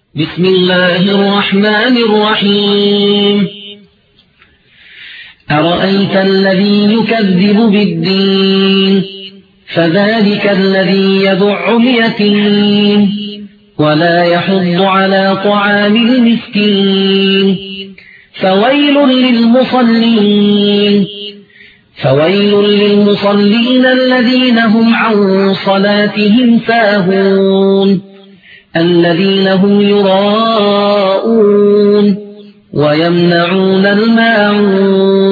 بسم الله الرحمن الرحيم أرأيت الذي يكذب بالدين فذلك الذي يدع اليتيم ولا يحض على طعام المسكين فويل للمصلين الذين هم عن صلاتهم ساهون الذين هم يراءون ويمنعون الماعون